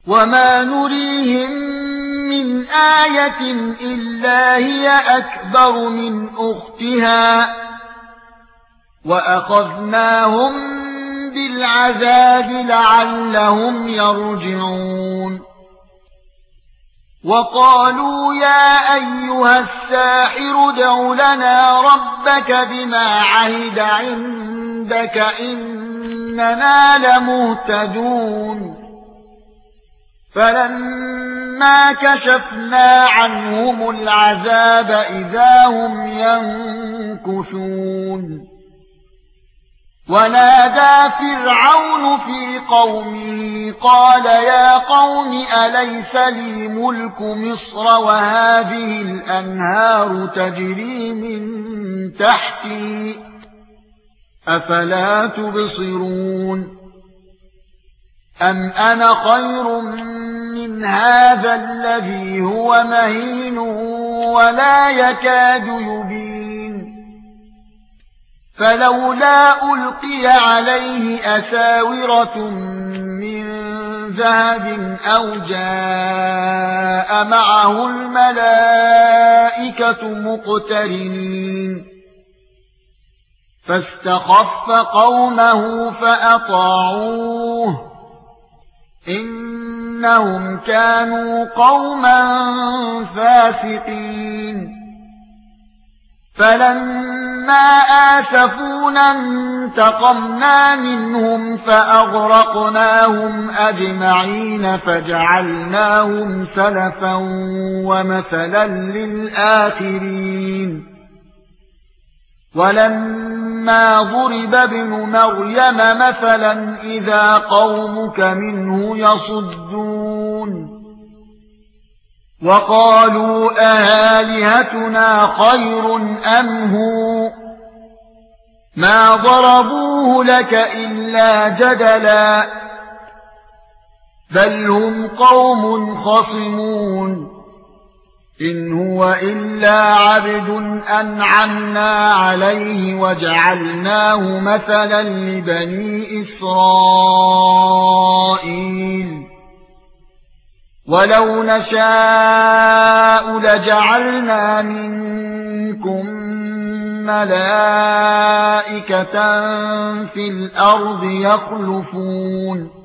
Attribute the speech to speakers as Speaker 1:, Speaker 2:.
Speaker 1: وما نريهم من آية إلا هي أكبر من أختها وأخذناهم بالعذاب لعلهم يرجعون وقالوا يا أيها الساحر ادع لنا ربك بما عهد عندك إننا لمهتدون فلما كشفنا عنهم العذاب إذا هم ينكثون ونادى فرعون في قومه قال يا قوم أليس لي ملك مصر وهذه الأنهار تجري من تحتي أفلا تبصرون أم أنا خير من هذا الذي هو مهين ولا يكاد يبين فلولا ألقي عليه أساورة من ذهب أو جاء معه الملائكة مقترنين فاستخف قومه فأطاعوه إنهم كانوا قوما فاسقين فلما آسفونا انتقمنا منهم فأغرقناهم أجمعين فجعلناهم سلفا ومثلا للآخرين ولما ضرب ابن مريم مثلا إذا قومك منه يصدون وقالوا أآلهتنا خير أم هو ما ضربوه لك إلا جدلا بل هم قوم خصمون إن هو إلا عبد أنعمنا عليه وجعلناه مثلا لبني إسرائيل ولو نشاء لجعلنا منكم ملائكة في الأرض يخلفون